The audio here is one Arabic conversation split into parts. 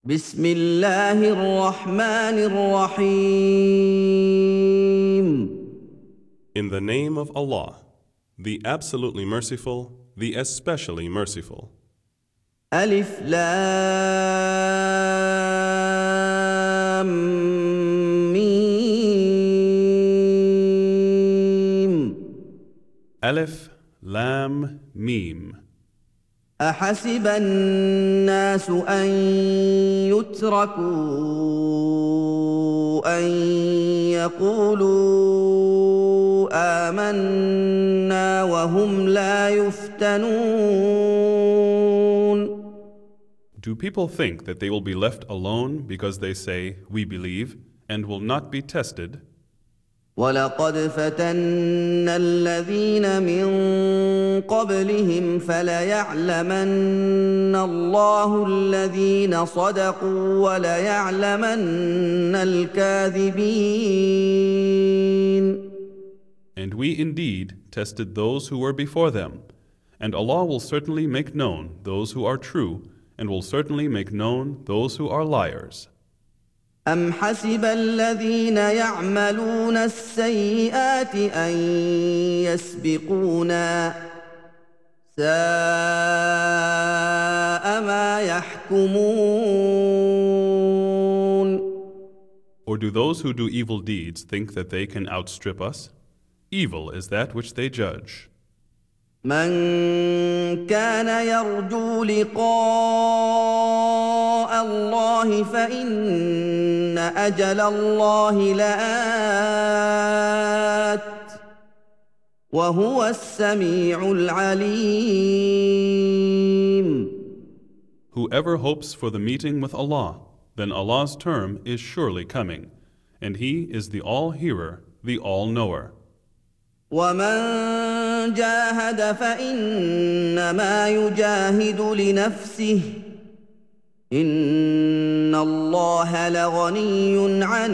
بسم الله الرحمن الرحيم. In the name of Allah, the absolutely merciful, the especially merciful. ألف لام ميم. Alif, Lam, Mim. أحسب الناس أن يتركوا أن يقولوا آمنا وهم لا يفتنون. Do people think that they will be left alone because they say, "We believe," and will not be tested? ولقد فتنا الذين من قبلهم فليعلمن الله الذين صدقوا وليعلمن الكاذبين. And we indeed tested those who were before them, and Allah will certainly make known those who are true, and will certainly make known those who are liars. أم حسب الذين يعملون السيئات أن يسبقونا ساء ما يحكمون. Or do those who do evil deeds think that they can outstrip us? Evil is that which they judge. من كان يرجو لقاء الله فإن أجل الله لآت وهو السميع العليم. Whoever hopes for the meeting with Allah, then Allah's term is surely coming, and He is the All-Hearer, the All-Knower. ومن جاهد فإنما يجاهد لنفسه إن الله لغني عن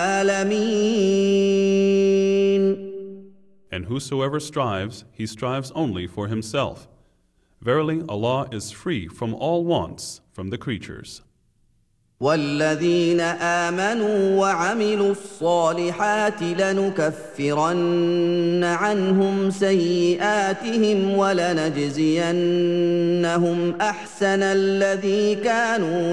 العالمين. And whosoever strives, he strives only for himself. Verily, Allah is free from all wants from the creatures. والذين آمنوا وعملوا الصالحات لنكفرن عنهم سيئاتهم ولنجزينهم أحسن الذي كانوا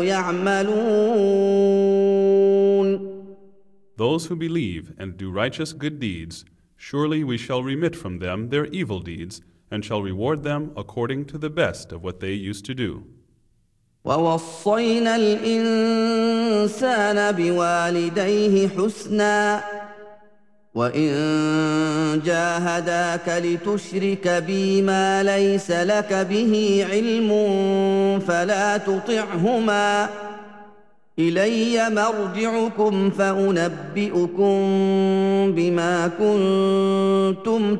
يعملون. Those who believe and do righteous good deeds, surely we shall remit from them their evil deeds, and shall reward them according to the best of what they used to do. ووصينا الإنسان بوالديه حسنا وإن جاهداك لتشرك بي ما ليس لك به علم فلا تطعهما إلي مرجعكم فأنبئكم بما كنتم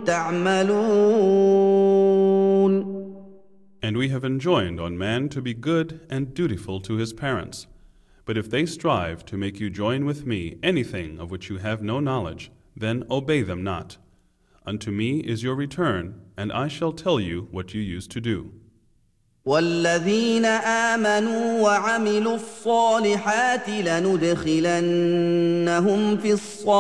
تعملون. And we have enjoined on man to be good and dutiful to his parents. But if they strive to make you join with me anything of which you have no knowledge, then obey them not. Unto me is your return, and I shall tell you what you used to do. والذين آمنوا وعملوا الصالحات لندخلنهم في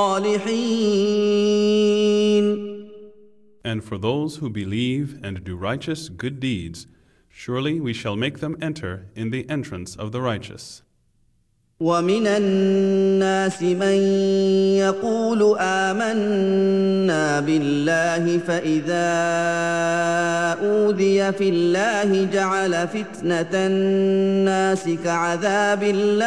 الصالحين. And for those who believe and do righteous good deeds, surely we shall make them enter in the entrance of the righteous. ومن الناس من يقول آمنا بالله فإذا أوذي في الله جعل فتنة الناس كعذاب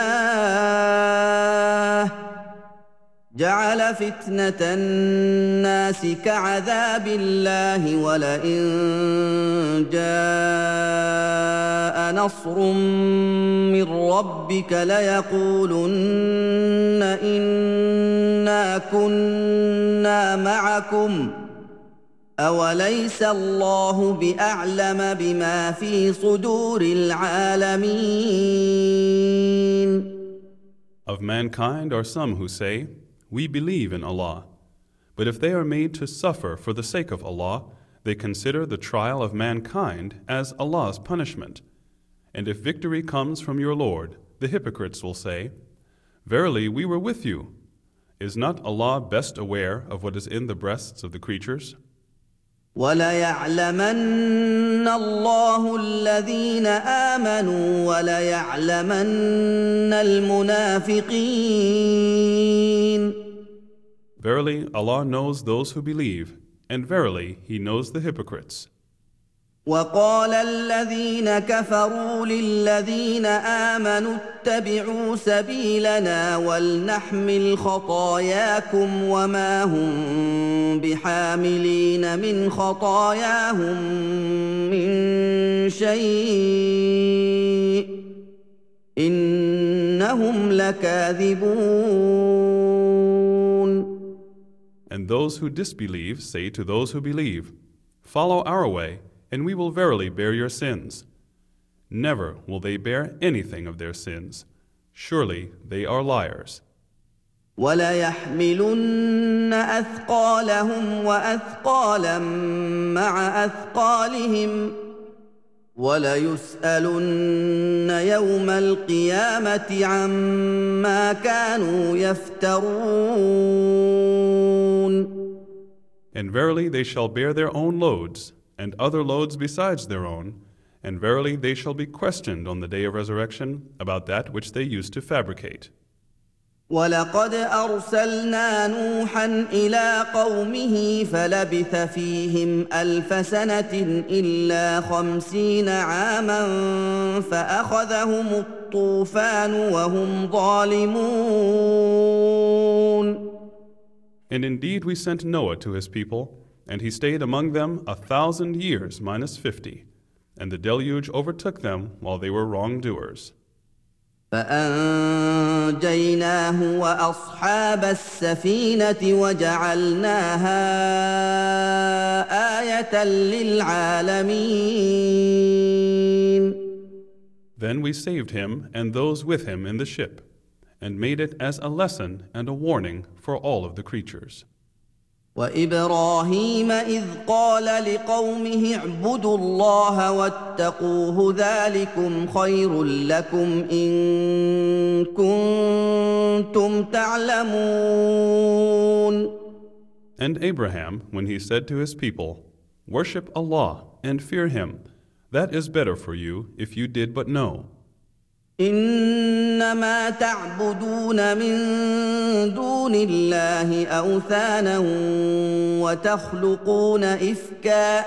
الله ولئن جاء نصر من ربك ليقولن إنا كنا معكم أوليس الله بأعلم بما في صدور العالمين. Of mankind are some who say, "We believe in Allah." But if they are made to suffer for the sake of Allah, they consider the trial of mankind as Allah's punishment. And if victory comes from your Lord, the hypocrites will say, "Verily, we were with you. Is not Allah best aware of what is in the breasts of the creatures?" وَلَيَعْلَمَنَّ اللَّهُ الَّذِينَ آمَنُوا وَلَيَعْلَمَنَّ الْمُنَافِقِينَ. Verily, Allah knows those who believe, and verily, He knows the hypocrites. وَقَالَ الَّذِينَ كَفَرُوا لِلَّذِينَ آمَنُوا اتَّبِعُوا سَبِيلَنَا وَلْنَحْمِلْ خَطَايَاكُمْ وَمَا هُم بِحَامِلِينَ مِنْ خَطَايَاهُم مِّن شَيْءٍ إِنَّهُمْ لَكَاذِبُونَ. And those who disbelieve say to those who believe, "Follow our way, and we will verily bear your sins." Never will they bear anything of their sins. Surely they are liars. وَلَيَحْمِلُنَّ أَثْقَالَهُمْ وَأَثْقَالًا مَّعَ أَثْقَالِهِمْ وَلَيُسْأَلُنَّ يَوْمَ الْقِيَامَةِ عَمَّا كَانُوا يَفْتَرُونَ. And verily they shall bear their own loads, and other loads besides their own, and verily they shall be questioned on the day of resurrection about that which they used to fabricate. وَلَقَدْ أَرْسَلْنَا نُوحًا إِلَىٰ قَوْمِهِ فَلَبِثَ فِيهِمْ أَلْفَ سَنَةٍ إِلَّا 50 عَامًا فَأَخَذَهُمُ الطُّوفَانُ وَهُمْ ظَالِمُونَ. And indeed we sent Noah to his people, and he stayed among them 1,000 years minus 50, and the deluge overtook them while they were wrongdoers. فأنجيناه وأصحاب السفينة وجعلناها آية للعالمين. Then we saved him and those with him in the ship, and made it as a lesson and a warning for all of the creatures. وإبراهيم إذ قال لقومه اعبدوا الله واتقوه ذلكم خير لكم إن كنتم تعلمون. And Abraham, when he said to his people, "Worship Allah and fear Him, that is better for you if you did but know. إنما تعبدون من دون الله أوثانا وتخلقون إفكا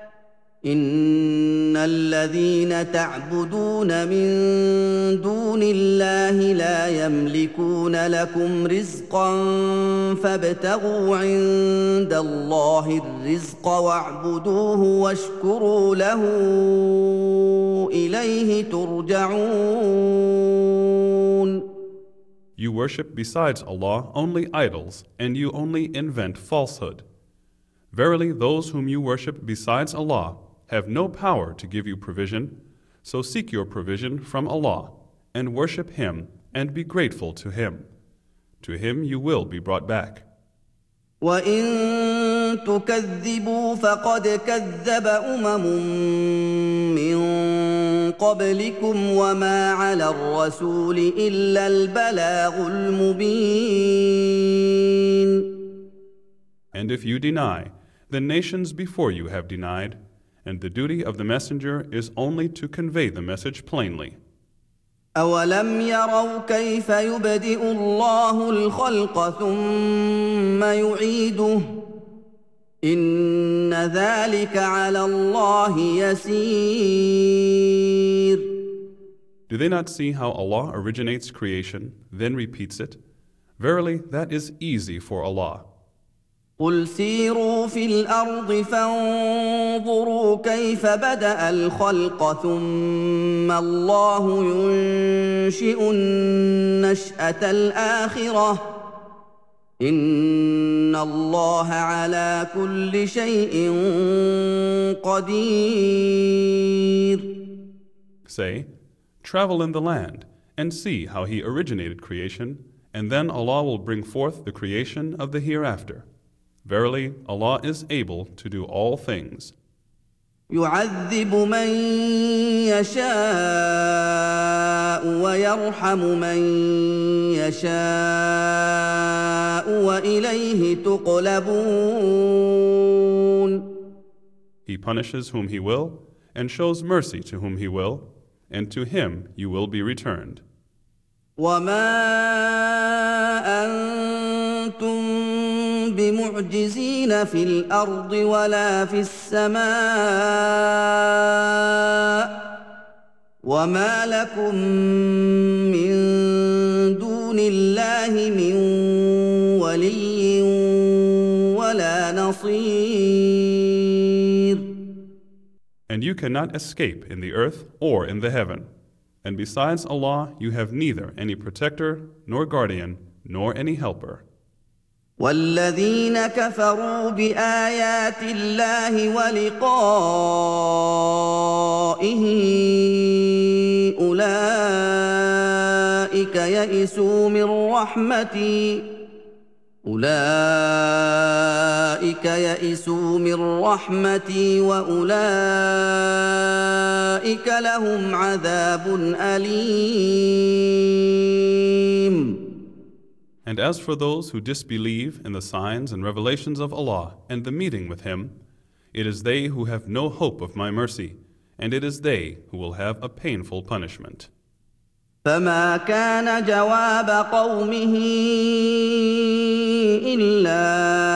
إن الذين تعبدون من دون الله لا يملكون لكم رزقا فابتغوا عند الله الرزق واعبدوه واشكروا له إليه ترجعون. You worship besides Allah only idols, and you only invent falsehood. Verily, those whom you worship besides Allah have no power to give you provision, so seek your provision from Allah, and worship Him, and be grateful to Him. To Him you will be brought back. وَإِن تُكَذِّبُوا فَقَدْ كَذَّبَ مِن قَبْلِكُمْ وَمَا عَلَى الرَّسُولِ إِلَّا الْبَلَاغُ الْمُبِينُ. And if you deny, the nations before you have denied, and the duty of the messenger is only to convey the message plainly. أَوَلَمْ يَرَوْا كَيْفَ يُبْدِئُ اللَّهُ الْخَلْقَ ثُمَّ يُعِيدُهُ إِنَّ ذَلِكَ عَلَى اللَّهِ يَسِيرٌ. Do they not see how Allah originates creation, then repeats it? Verily, that is easy for Allah. قُلْ سِيرُوا فِي الْأَرْضِ فَانظُرُوا كَيْفَ بَدَأَ الْخَلْقَ ثُمَّ اللَّهُ يُنشِئُ النَّشْأَةَ الْآخِرَةَ إِنَّ اللَّهَ عَلَى كُلِّ شَيْءٍ قَدِيرٌ. Say, travel in the land, and see how He originated creation, and then Allah will bring forth the creation of the hereafter. Verily, Allah is able to do all things. يُعَذِّبُ مَن يَشَاءُ ويرحم من يشاء وإليه تقلبون. He punishes whom he will, and shows mercy to whom he will, and to him you will be returned. وما أنتم بمعجزين في الأرض ولا في السماء وما لكم من دون الله من ولي ولا نصير. And you cannot escape in the earth or in the heaven. And besides Allah, you have neither any protector, nor guardian, nor any helper. والذين كفروا بآيات الله ولقائه أولئك يئسوا من رحمتي وأولئك لهم عذاب أليم. And as for those who disbelieve in the signs and revelations of Allah and the meeting with Him, it is they who have no hope of my mercy, and it is they who will have a painful punishment. فما كان جواب قومه إلا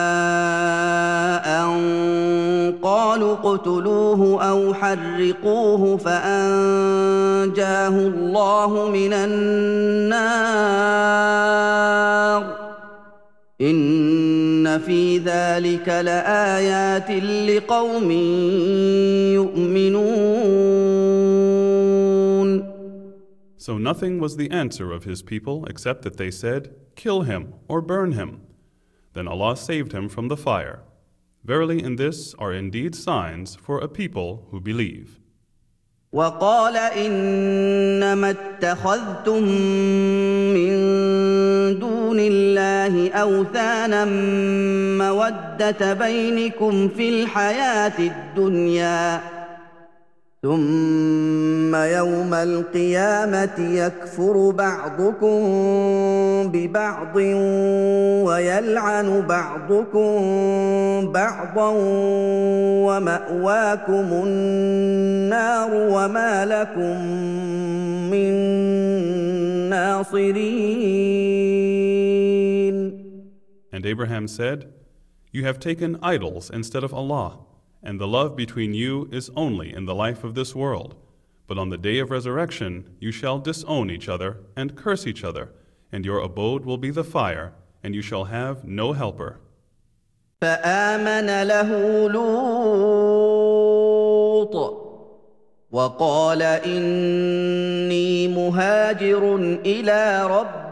أن قالوا اقتلوه أو حرقوه فأنجاه الله من النار إن في ذلك لآيات لقوم يؤمنون. So nothing was the answer of his people except that they said, "Kill him or burn him." Then Allah saved him from the fire. Verily in this are indeed signs for a people who believe. وقال إنما اتخذتم من دون الله أوثانا مودة بينكم في الحياة الدنيا ثم يوم القيامة يكفر بعضكم ببعض ويلعن بعضكم بعضا ومأواكم النار وما لكم من ناصرين. And Abraham said, "You have taken idols instead of Allah, and the love between you is only in the life of this world. But on the day of resurrection you shall disown each other and curse each other, and your abode will be the fire, and you shall have no helper." فآمن له لوط وقال إني مهاجر إلى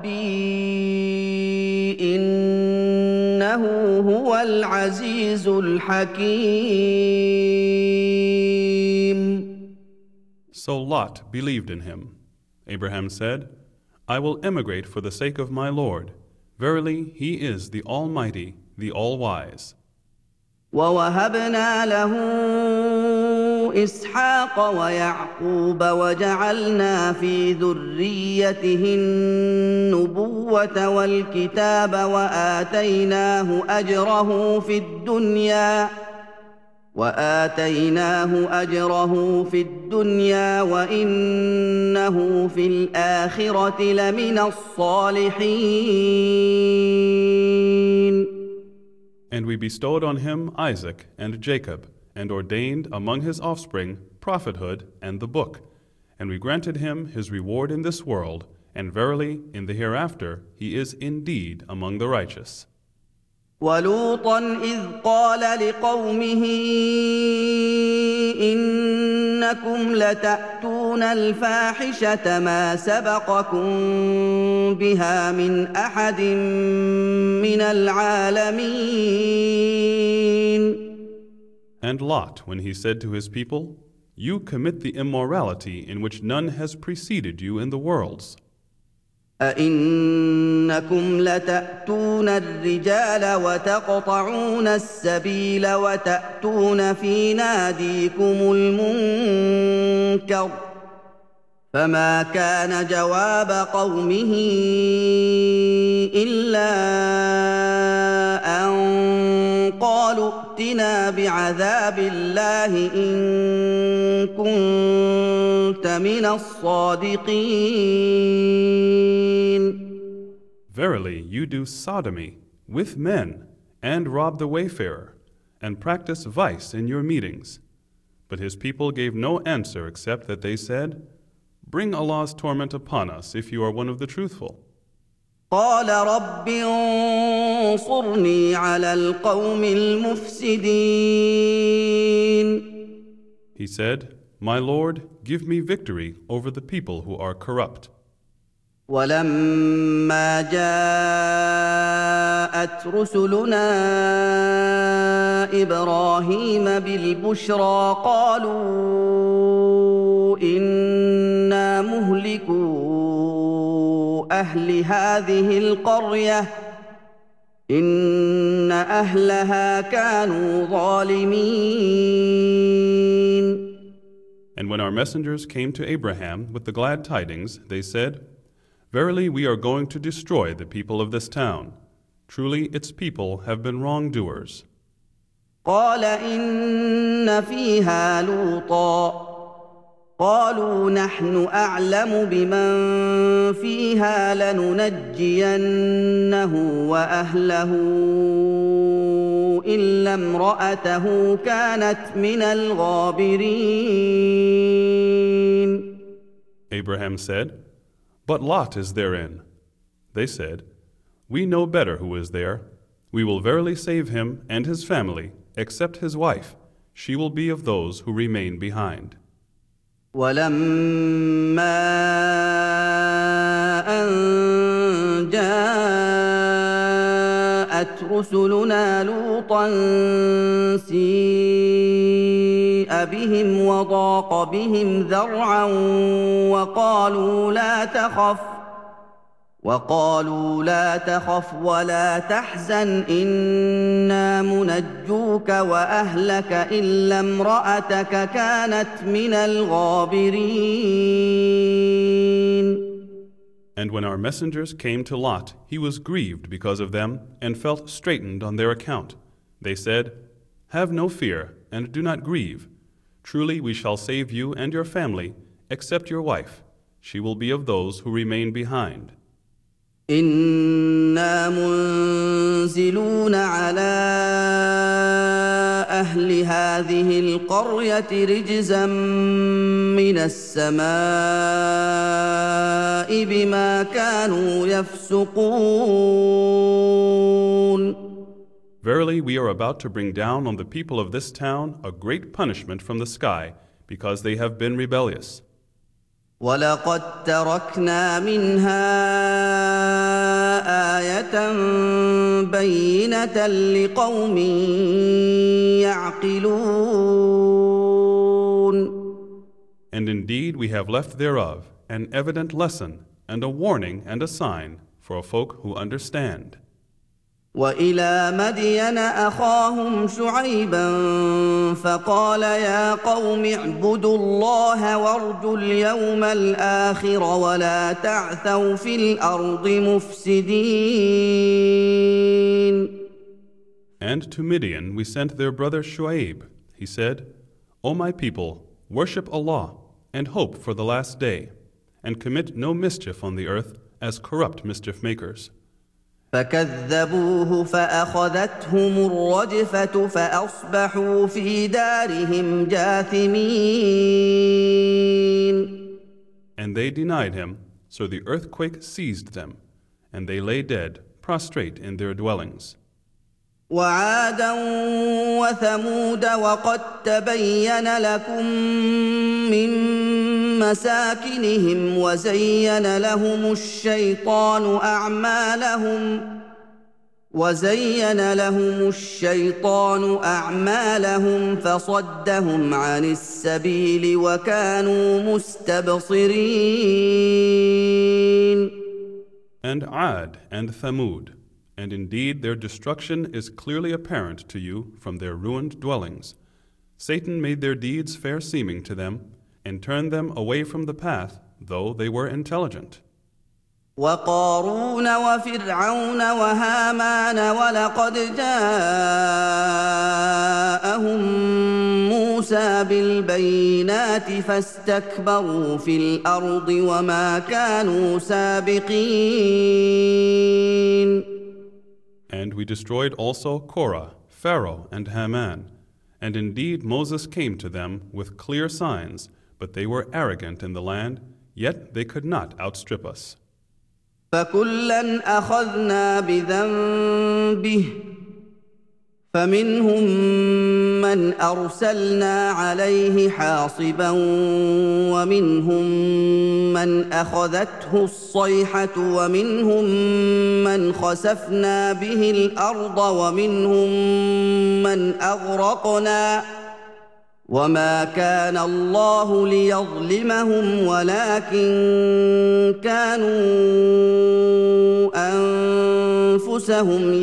ربي إنه هو العزيز الحكيم. So Lot believed in him. Abraham said, "I will emigrate for the sake of my Lord. Verily, He is the Almighty, the All-Wise." ووهبنا له إسحاق ويعقوب وجعلنا في ذريته النبوة والكتاب وآتيناه أجره في الدنيا وإنه في الآخرة لمن الصالحين. And we bestowed on him Isaac and Jacob, and ordained among his offspring prophethood and the book. And we granted him his reward in this world, and verily in the hereafter he is indeed among the righteous. ولوطا إذ قال لقومه إنكم لتأتون الفاحشة ما سبقكم بها من أحد من العالمين. And Lot, when he said to his people, "You commit the immorality in which none has preceded you in the worlds. أئنكم لتأتون الرجال وتقطعون السبيل وتأتون في ناديكم المنكر فما كان جواب قومه إلا أن قالوا ائتنا بعذاب الله إن كنت من الصادقين. Verily, you do sodomy with men, and rob the wayfarer, and practice vice in your meetings. But his people gave no answer except that they said, Bring Allah's torment upon us if you are one of the truthful. قال رب انصرني على القوم المفسدين. He said, My Lord, give me victory over the people who are corrupt. ولما جاءت رسلنا إبراهيم بالبشرى قالوا إنا مهلكو أهل هذه القرية إن أهلها كانوا ظالمين. And when our messengers came to Abraham with the glad tidings, they said, Verily, we are going to destroy the people of this town. Truly, its people have been wrongdoers. قال إن فيها لوطا قالوا نحن أعلم بمن فيها لننجينه وأهله إلا امرأته كانت من الغابرين. Abraham said, But Lot is therein. They said, We know better who is there. We will verily save him and his family, except his wife. She will be of those who remain behind. ولما أن جاءت رسلنا لوطا سيء بهم وضاق بهم ذرعا وقالوا لا تخف ولا تحزن إنا منجوك وأهلك إلا امرأتك كانت من الغابرين. And when our messengers came to Lot, he was grieved because of them and felt straitened on their account. They said, Have no fear and do not grieve. Truly we shall save you and your family, except your wife. She will be of those who remain behind. إنا منزلون على أهل هذه القرية رجزا من السماء بما كانوا يفسقون. Verily, we are about to bring down on the people of this town a great punishment from the sky, because they have been rebellious. وَلَقَدْ تَرَكْنَا مِنْهَا آيَةً بَيِّنَةً لِقَوْمٍ يَعْقِلُونَ. And indeed we have left thereof an evident lesson and a warning and a sign for a folk who understand. وإلى مدين أخاهم شعيبا فقال يا قوم اعبدوا الله وارجوا اليوم الآخر ولا تعثوا في الأرض مفسدين. And to Midian we sent their brother Shu'aib. He said, O my people, worship Allah and hope for the last day, and commit no mischief on the earth as corrupt mischief makers. فكذبوه فأخذتهم الرجفة فأصبحوا في دارهم جاثمين. And they denied him, so the earthquake seized them, and they lay dead, prostrate in their dwellings. وعادا وثمود وقد تبين لكم من مساكنهم وزين لهم الشيطان أعمالهم فصدهم عن السبيل وكانوا مستبصرين. And Ad and Thamud, and indeed their destruction is clearly apparent to you from their ruined dwellings. Satan made their deeds fair seeming to them, and turned them away from the path though they were intelligent. وقارون وفرعون وهامان ولقد جاءهم موسى بالبينات فاستكبروا في الأرض وما كانوا سابقين. And we destroyed also Korah, Pharaoh, and Haman. And indeed Moses came to them with clear signs, but they were arrogant in the land, yet they could not outstrip us. فكلا أخذنا بذنبه فمنهم من أرسلنا عليه حاصبا ومنهم من أخذته الصيحة ومنهم من خسفنا به الأرض ومنهم من أغرقنا وما كان الله ليظلمهم ولكن كانوا أنفسهم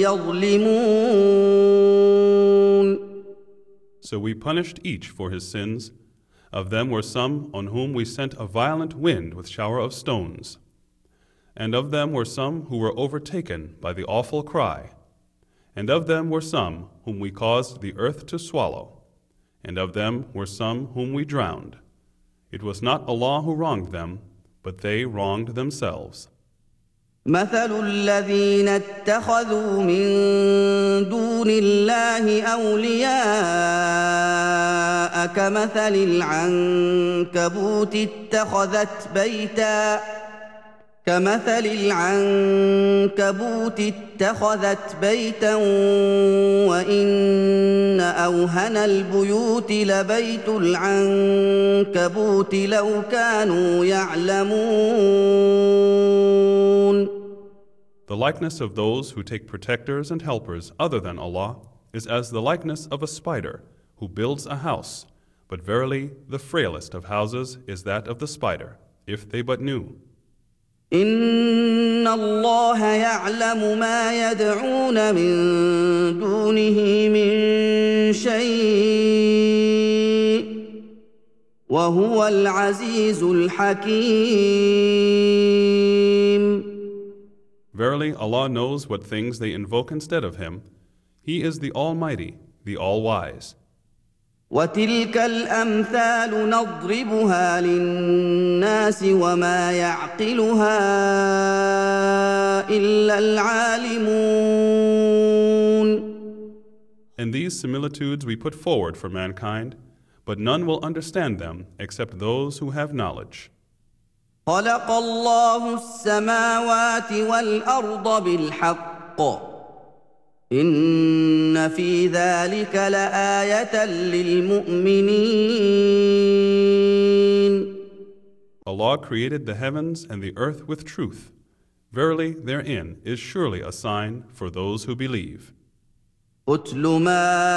يظلمون. So we punished each for his sins. Of them were some on whom we sent a violent wind with shower of stones. And of them were some who were overtaken by the awful cry. And of them were some whom we caused the earth to swallow. And of them were some whom we drowned. It was not Allah who wronged them, but they wronged themselves. مثل الذين اتخذوا من دون الله أولياء كمثل العنكبوت اتخذت بيتا وإن أوهن البيوت لبيت العنكبوت لو كانوا يعلمون. The likeness of those who take protectors and helpers other than Allah is as the likeness of a spider who builds a house, but verily the frailest of houses is that of the spider, if they but knew. إن الله يعلم ما يدعون من دونه من شيء وهو العزيز الحكيم. Verily, Allah knows what things they invoke instead of Him. He is the Almighty, the All-Wise. وتلك الأمثال نضربها للناس وما يعقلها إلا العالمون. And these similitudes we put forward for mankind, but none will understand them except those who have knowledge. خلق الله السماوات والأرض بالحق إن في ذلك لآية للمؤمنين. Allah created the heavens and the earth with truth. Verily, therein is surely a sign for those who believe. أتل ما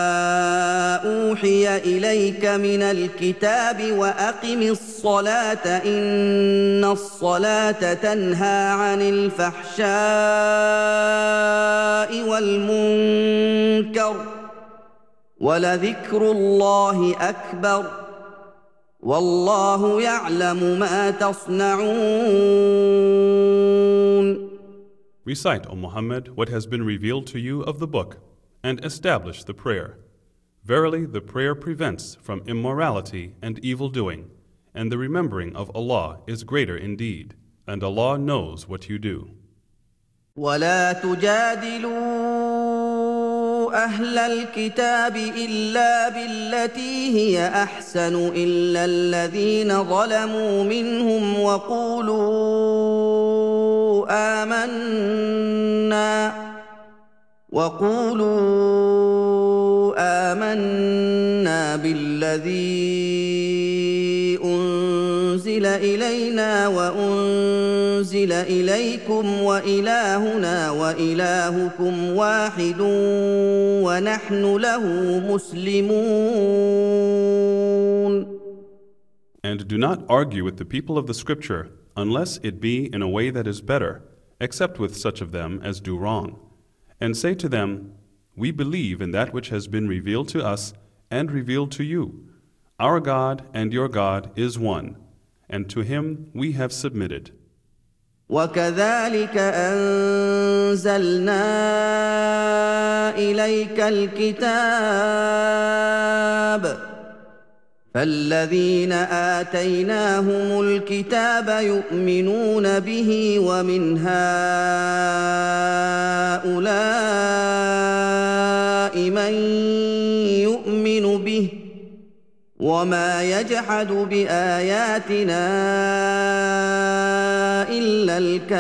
أوحي إليك من الكتاب وأقم الصلاة إن الصلاة تنهى عن الفحشاء والمنكر ولذكر الله أكبر والله يعلم ما تصنعون. Recite, O Muhammad, what has been revealed to you of the book, and establish the prayer. Verily, the prayer prevents from immorality and evil doing, and the remembering of Allah is greater indeed, and Allah knows what you do. ولا تجادلوا أهل الكتاب إلا بالتي هي أحسن إلا الذين ظلموا منهم وقولوا آمنا بالذي أنزل إلينا وأنزل إليكم وإلهنا وإلهكم واحد ونحن له مسلمون. And do not argue with the people of the scripture unless it be in a way that is better, except with such of them as do wrong. And say to them, we believe in that which has been revealed to us and revealed to you. Our God and your God is one, and to him we have submitted. وكذلك أنزلنا إليك الكتاب فالذين آتيناهم الكتاب يؤمنون به ومن هؤلاء من يؤمن به وما يجحد بآياتنا إلا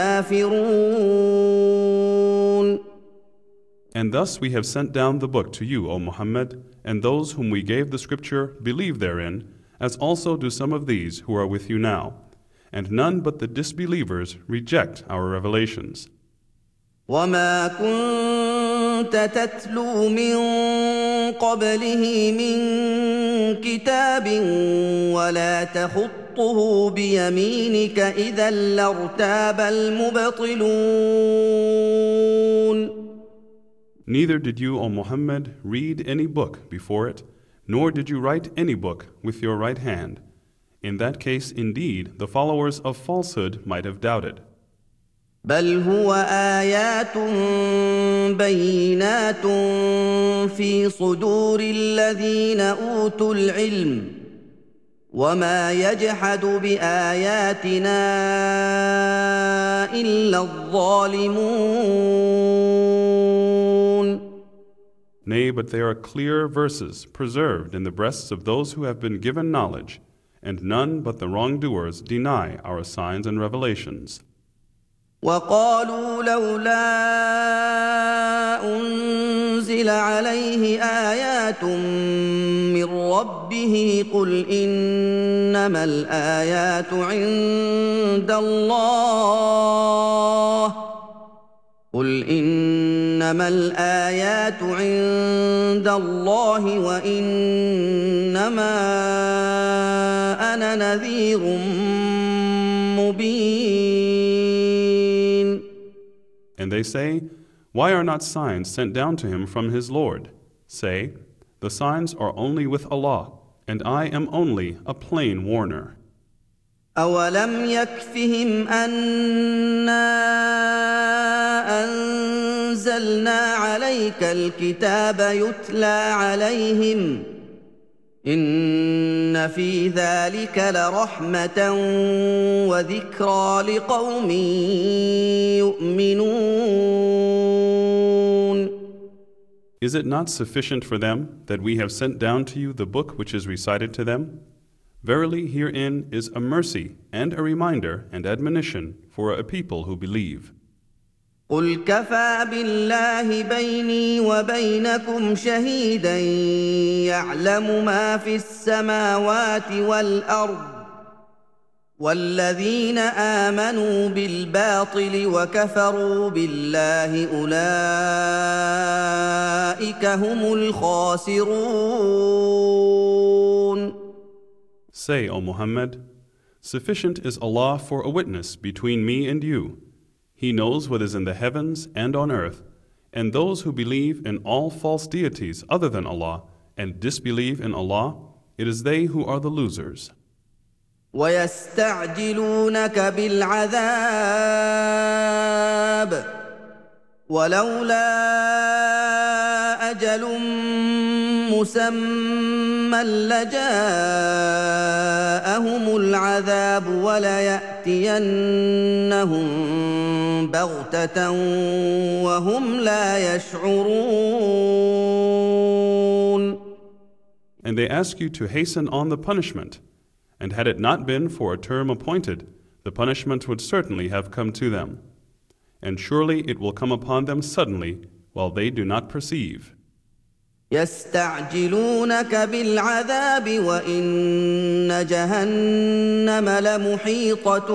الكافرون. And thus we have sent down the book to you, O Muhammad, and those whom we gave the scripture believe therein, as also do some of these who are with you now. And none but the disbelievers reject our revelations. وما كنت تتلو من قبله من كتاب ولا تخطه بيمينك إذا لارتاب المبطلون. Neither did you, O Muhammad, read any book before it, nor did you write any book with your right hand. In that case, indeed, the followers of falsehood might have doubted. بل هو آيات بينات في صدور الذين أوتوا العلم وما يجحد بآياتنا إلا الظالمون. Nay, but they are clear verses preserved in the breasts of those who have been given knowledge, and none but the wrongdoers deny our signs and revelations. وقالوا لولا أنزل عليه آيات من ربه قل إنما الآيات عند الله وإنما أنا نذير مبين. And they say, why are not signs sent down to him from his Lord? Say, the signs are only with Allah, and I am only a plain warner. أولم يكفهم أنا أنزلنا عليك الكتاب يتلى عليهم إن في ذلك لرحمة وذكرى لقوم يؤمنون. Is it not sufficient for them that we have sent down to you the book which is recited to them? Verily, herein is a mercy and a reminder and admonition for a people who believe. قل كفى بالله بيني وبينكم شهيدا يعلم ما في السماوات والأرض والذين آمنوا بالباطل وكفروا بالله أولئك هم الخاسرون. Say, O Muhammad, sufficient is Allah for a witness between me and you. He knows what is in the heavens and on earth, and those who believe in all false deities other than Allah and disbelieve in Allah, it is they who are the losers. ويستعجلونك بالعذاب ولولا أجل مسمى لجاءهم العذاب وليأتينهم بغتة وهم لا يشعرون. And they ask you to hasten on the punishment, and had it not been for a term appointed, the punishment would certainly have come to them. And surely it will come upon them suddenly while they do not perceive. يستعجلونك بالعذاب وإن جهنم لمحيطة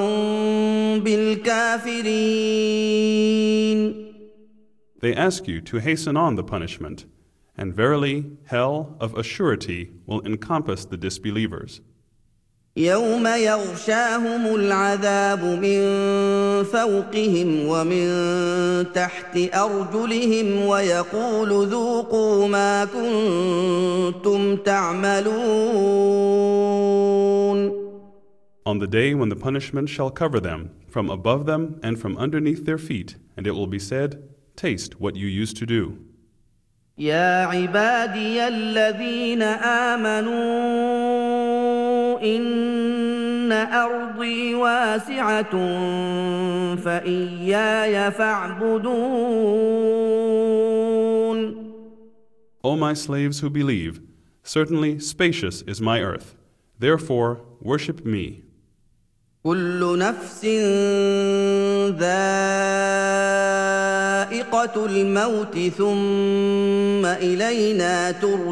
بالكافرين. They ask you to hasten on the punishment, and verily hell of a surety will encompass the disbelievers. يوم يغشاهم العذاب من فوقهم ومن تحت أرجلهم ويقول ذوقوا ما كنتم تعملون. On the day when the punishment shall cover them, from above them and from underneath their feet, and it will be said, taste what you used to do. يا عبادي الذين آمنوا إن أرضي واسعة فإياي فاعبدون. O my slaves who believe, certainly spacious is my earth. Therefore, worship me. كل نفس ذائقة الموت ثم إلينا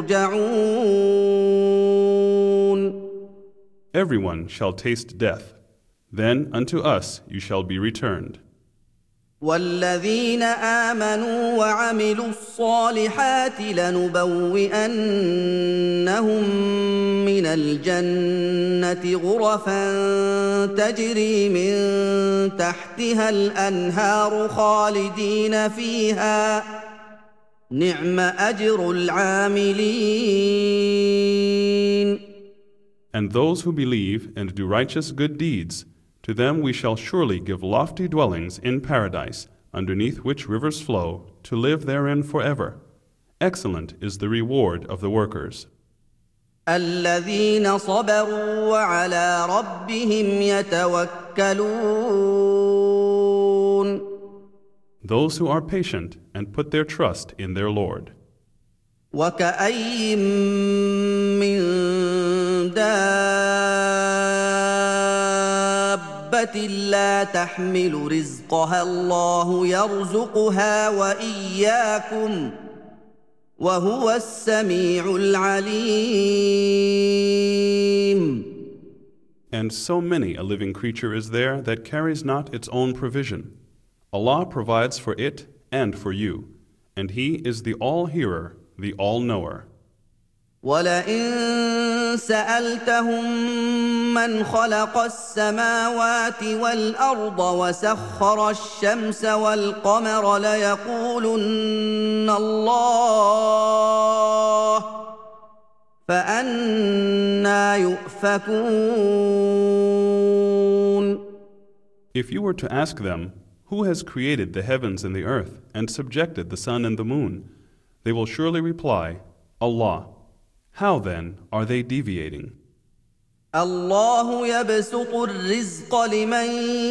ترجعون. Everyone shall taste death. Then unto us you shall be returned. والذين آمنوا وعملوا الصالحات لنبوئنهم من الجنة غرفا تجري من تحتها الأنهار خالدين فيها نعم أجر العاملين. And those who believe and do righteous good deeds, to them we shall surely give lofty dwellings in paradise, underneath which rivers flow, to live therein forever. Excellent is the reward of the workers. الذين صبروا وعلى ربهم يتوكلون. Those who are patient and put their trust in their Lord. وكأي من دابة لا تحمل رزقها الله يرزقها وإياكم وهو السميع العليم. And so many a living creature is there that carries not its own provision. Allah provides for it and for you, and He is the All-Hearer, the All-Knower. ولئن سألتهم من خلق السماوات والأرض وسخر الشمس والقمر ليقولن الله فأنى يؤفكون. If you were to ask them, who has created the heavens and the earth and subjected the sun and the moon, they will surely reply, Allah. How then are they deviating? الله يبسط الرزق لمن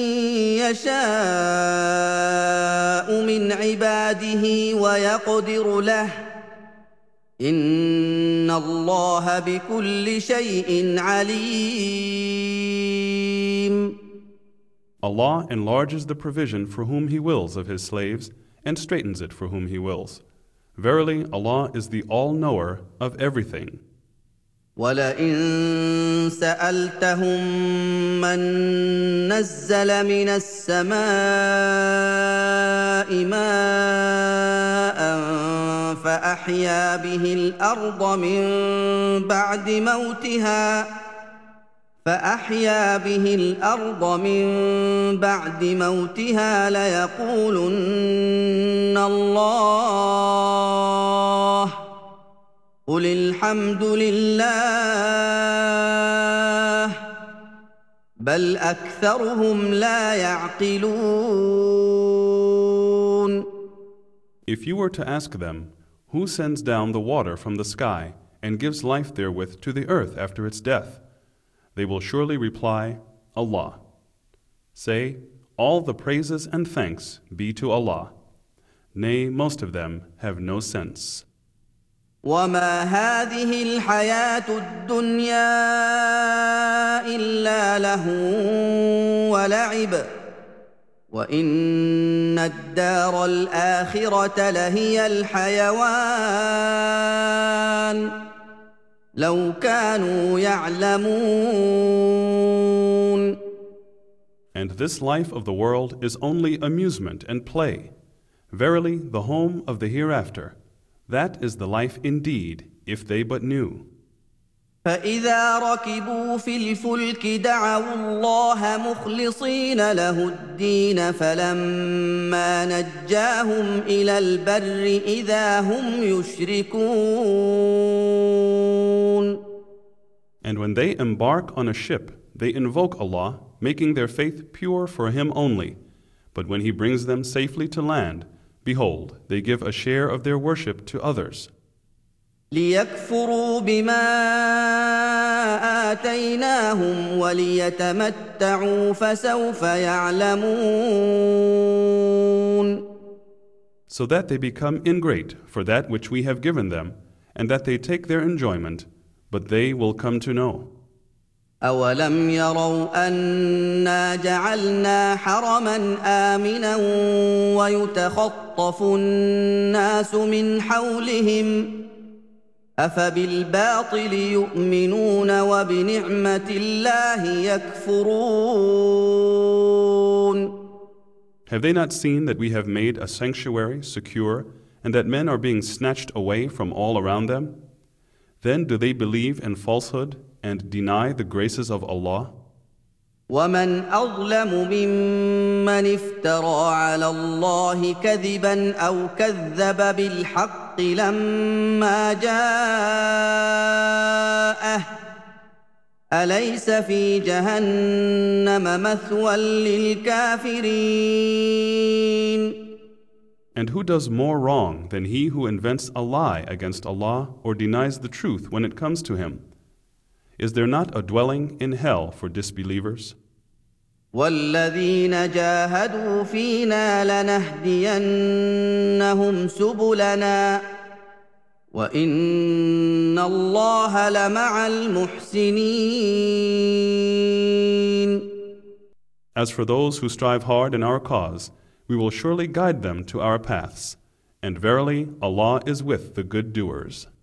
يشاء من عباده ويقدر له إن الله بكل شيء عليم. Allah enlarges the provision for whom He wills of His slaves and straightens it for whom He wills. Verily, Allah is the All-Knower of everything. وَلَئِن سَأَلْتَهُم مَّن نَّزَّلَ مِنَ السَّمَاءِ مَاءً فَأَحْيَا بِهِ الْأَرْضَ مِن بَعْدِ مَوْتِهَا لَيَقُولُنَّ اللَّهُ قُلِ الْحَمْدُ لِلَّهِ بَلْ أَكْثَرُهُمْ لَا يَعْقِلُونَ. If you were to ask them, who sends down the water from the sky and gives life therewith to the earth after its death, they will surely reply, Allah. Say, all the praises and thanks be to Allah. Nay, most of them have no sense. وَمَا هَٰذِهِ الْحَيَاةُ الدُّنْيَا إِلَّا لَهْوٌ وَلَعِبٌ وَإِنَّ الدَّارَ الْآخِرَةَ لَهِيَ الْحَيَوَانُ لو كانوا يعلمون. And this life of the world is only amusement and play. Verily, the home of the hereafter, that is the life indeed, if they but knew. فإذا ركبوا في الفلك دعوا الله مخلصين له الدين فلما نجاهم إلى البر إذا هم يشركون. And when they embark on a ship, they invoke Allah, making their faith pure for Him only. But when He brings them safely to land, behold, they give a share of their worship to others. ليكفروا بما آتيناهم وليتمتعوا فسوف يعلمون. So that they become ingrate for that which we have given them, and that they take their enjoyment, but they will come to know. أولم يروا أنا جعلنا حرما آمنا ويتخطف الناس من حولهم أفبالباطل يؤمنون وبنعمة الله يكفرون. Have they not seen that we have made a sanctuary secure, and that men are being snatched away from all around them? Then do they believe in falsehood and deny the graces of Allah? ومن أظلم ممن افترى على الله كذبا أو كذب بالحق لما جاءه أليس في جهنم مثوى للكافرين. And who does more wrong than he who invents a lie against Allah or denies the truth when it comes to him? Is there not a dwelling in hell for disbelievers? والذين جاهدوا فينا لنهدينهم سبلنا وإن الله لمع المحسنين. As for those who strive hard in our cause, we will surely guide them to our paths, and verily Allah is with the good doers.